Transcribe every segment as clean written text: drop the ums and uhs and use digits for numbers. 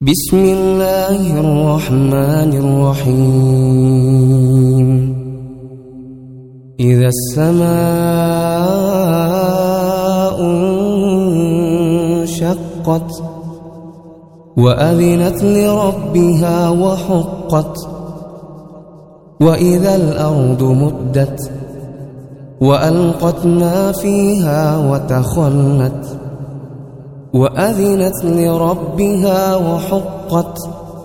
بسم الله الرحمن الرحيم إذا السماء انشقت وأذنت لربها وحقت وإذا الأرض مدت وألقت ما فيها وتخلت وأذنت لربها وحقت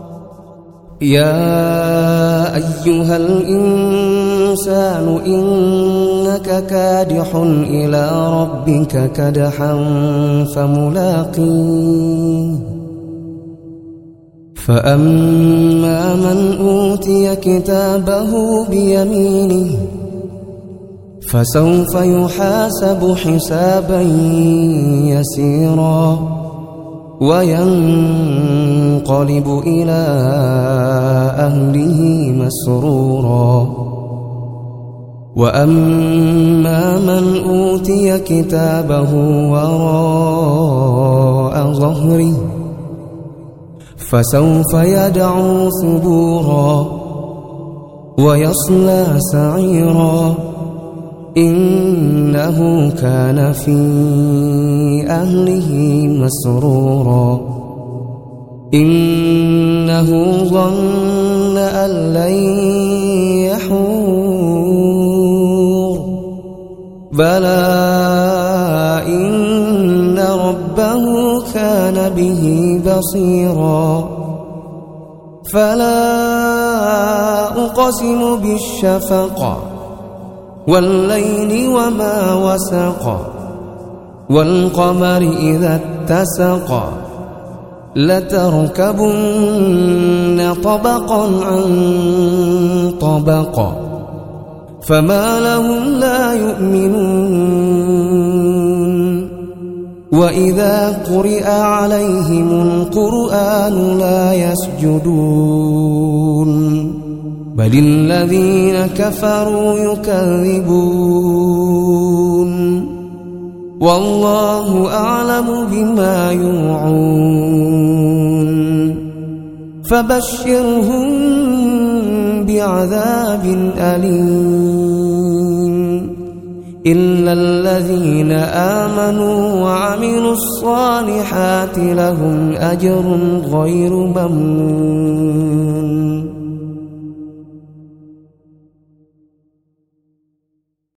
يا أيها الإنسان إنك كادح إلى ربك كدحا فملاقيه فأما من أوتي كتابه بيمينه فسوف يحاسب حسابا يسيرا وينقلب إلى أهله مسرورا وأما من أوتي كتابه وراء ظهره فسوف يدعو ثبورا ويصلى سعيرا إنه كان في أهله مسرورا إنه ظن أن لن يحور بلى إن ربه كان به بصيرا فلا أقسم بالشفق والليل وما وسق والقمر إذا اتسق لتركبن طبقا عن طبق فما لهم لا يؤمنون وإذا قرئ عليهم القرآن لا يسجدون بل الذين كفروا يكذبون والله أعلم بما يوعون فبشرهم بعذاب أليم إلا الذين آمنوا وعملوا الصالحات لهم أجر غير ممنون